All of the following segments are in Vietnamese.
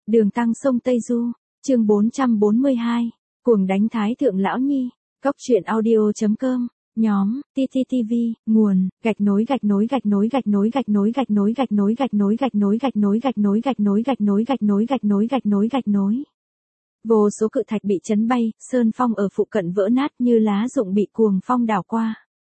Đường Tăng sông Tây Du, chương 442, cuồng đánh Thái Thượng Lão Nhi, Cóc truyện audio.com, nhóm, TTTV, nguồn, gạch nối. Vô số cự thạch bị chấn bay, sơn phong ở phụ cận vỡ nát như lá rụng bị cuồng phong đảo qua.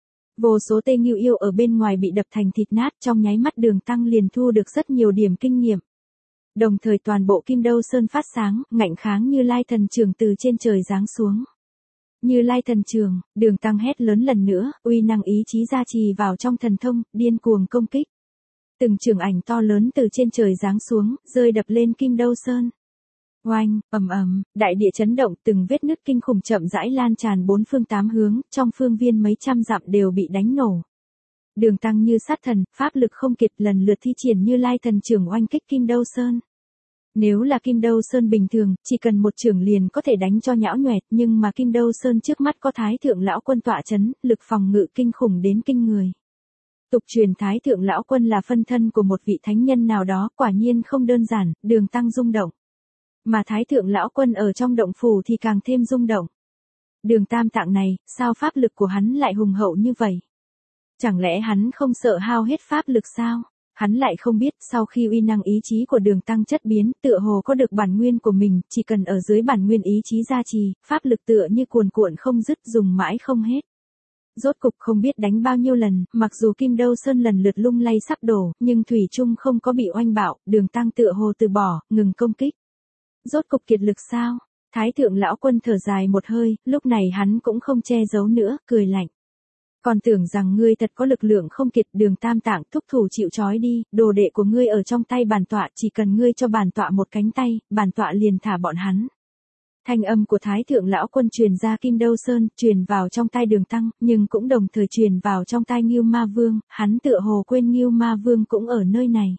Vô số tê ngưu yêu ở bên ngoài bị đập thành thịt nát, trong nháy mắt Đường Tăng liền thu được rất nhiều điểm kinh nghiệm. Đồng thời toàn bộ Kim Đâu Sơn phát sáng, ngạnh kháng Như Lai Thần Trưởng từ trên trời giáng xuống. Như Lai Thần Trưởng, Đường Tăng hét lớn lần nữa, uy năng ý chí gia trì vào trong thần thông, điên cuồng công kích. Từng trường ảnh to lớn từ trên trời giáng xuống, rơi đập lên Kim Đâu Sơn. Oanh, ầm ầm, đại địa chấn động, từng vết nứt kinh khủng chậm rãi lan tràn bốn phương tám hướng, trong phương viên mấy trăm dặm đều bị đánh nổ. Đường Tăng như sát thần, pháp lực không kiệt lần lượt thi triển Như Lai Thần Trưởng oanh kích Kim Đâu Sơn. Nếu là Kim Đâu Sơn bình thường, chỉ cần một chưởng liền có thể đánh cho nhão nhoẹt, nhưng mà Kim Đâu Sơn trước mắt có Thái Thượng Lão Quân tọa chấn, lực phòng ngự kinh khủng đến kinh người. Tục truyền Thái Thượng Lão Quân là phân thân của một vị thánh nhân nào đó, quả nhiên không đơn giản, Đường Tăng rung động. Mà Thái Thượng Lão Quân ở trong động phủ thì càng thêm rung động. Đường Tam Tạng này, sao pháp lực của hắn lại hùng hậu như vậy? Chẳng lẽ hắn không sợ hao hết pháp lực sao? Hắn lại không biết, sau khi uy năng ý chí của Đường Tăng chất biến, tựa hồ có được bản nguyên của mình, chỉ cần ở dưới bản nguyên ý chí gia trì, pháp lực tựa như cuồn cuộn không dứt, dùng mãi không hết. Rốt cục không biết đánh bao nhiêu lần, mặc dù Kim Đâu Sơn lần lượt lung lay sắp đổ, nhưng thủy chung không có bị oanh bạo, Đường Tăng tựa hồ từ bỏ, ngừng công kích. Rốt cục kiệt lực sao? Thái Thượng Lão Quân thở dài một hơi, lúc này hắn cũng không che giấu nữa, cười lạnh. Còn tưởng rằng ngươi thật có lực lượng không kiệt, Đường Tam Tạng, thúc thủ chịu trói đi, đồ đệ của ngươi ở trong tay bản tọa, chỉ cần ngươi cho bản tọa một cánh tay, bản tọa liền thả bọn hắn. Thanh âm của Thái Thượng Lão Quân truyền ra Kim Đâu Sơn, truyền vào trong tai Đường Tăng, nhưng cũng đồng thời truyền vào trong tai Ngưu Ma Vương, hắn tựa hồ quên Ngưu Ma Vương cũng ở nơi này.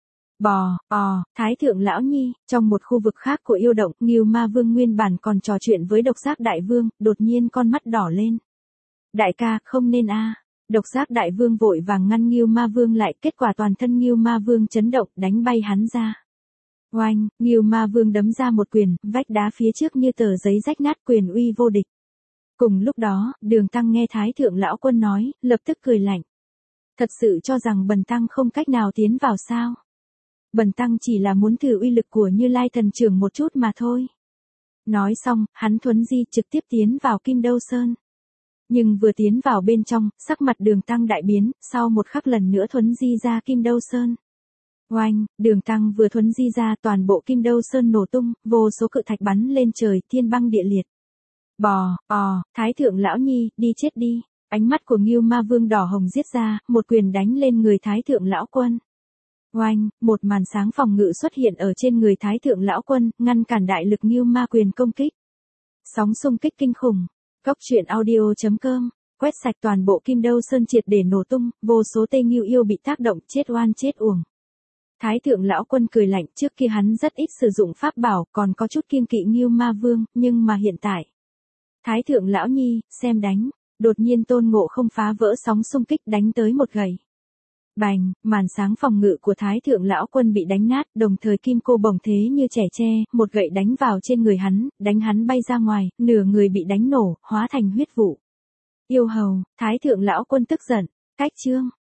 Thái Thượng Lão Nhi, trong một khu vực khác của yêu động, Ngưu Ma Vương nguyên bản còn trò chuyện với Độc Giác Đại Vương, đột nhiên con mắt đỏ lên. Đại ca, không nên a. Độc Giác Đại Vương vội vàng ngăn Ngưu Ma Vương lại, kết quả toàn thân Ngưu Ma Vương chấn động, đánh bay hắn ra. Oanh, Ngưu Ma Vương đấm ra một quyền, vách đá phía trước như tờ giấy rách nát, quyền uy vô địch. Cùng lúc đó, Đường Tăng nghe Thái Thượng Lão Quân nói, lập tức cười lạnh. Thật sự cho rằng bần tăng không cách nào tiến vào sao? Bần tăng chỉ là muốn thử uy lực của Như Lai Thần Trưởng một chút mà thôi. Nói xong, hắn thuấn di trực tiếp tiến vào Kim Đâu Sơn. Nhưng vừa tiến vào bên trong, sắc mặt Đường Tăng đại biến, sau một khắc lần nữa thuấn di ra Kim Đâu Sơn. Oanh, Đường Tăng vừa thuấn di ra, toàn bộ Kim Đâu Sơn nổ tung, vô số cự thạch bắn lên trời, thiên băng địa liệt. Thái Thượng Lão Nhi, đi chết đi. Ánh mắt của Ngưu Ma Vương đỏ hồng giết ra, một quyền đánh lên người Thái Thượng Lão Quân. Oanh, một màn sáng phòng ngự xuất hiện ở trên người Thái Thượng Lão Quân, ngăn cản đại lực Ngưu Ma quyền công kích. Sóng xung kích kinh khủng. Cóc truyện audio.com, quét sạch toàn bộ Kim Đâu Sơn triệt để nổ tung, vô số tê ngưu yêu bị tác động, chết oan chết uổng. Thái Thượng Lão Quân cười lạnh, trước kia hắn rất ít sử dụng pháp bảo, còn có chút kiêng kỵ Ngưu Ma Vương, nhưng mà hiện tại. Thái Thượng Lão Nhi, xem đánh, đột nhiên Tôn Ngộ Không phá vỡ sóng xung kích đánh tới một gậy. Bành, màn sáng phòng ngự của Thái Thượng Lão Quân bị đánh nát, đồng thời kim cô bồng thế như trẻ tre, một gậy đánh vào trên người hắn, đánh hắn bay ra ngoài, nửa người bị đánh nổ, hóa thành huyết vụ. Yêu hầu, Thái Thượng Lão Quân tức giận, cách chương.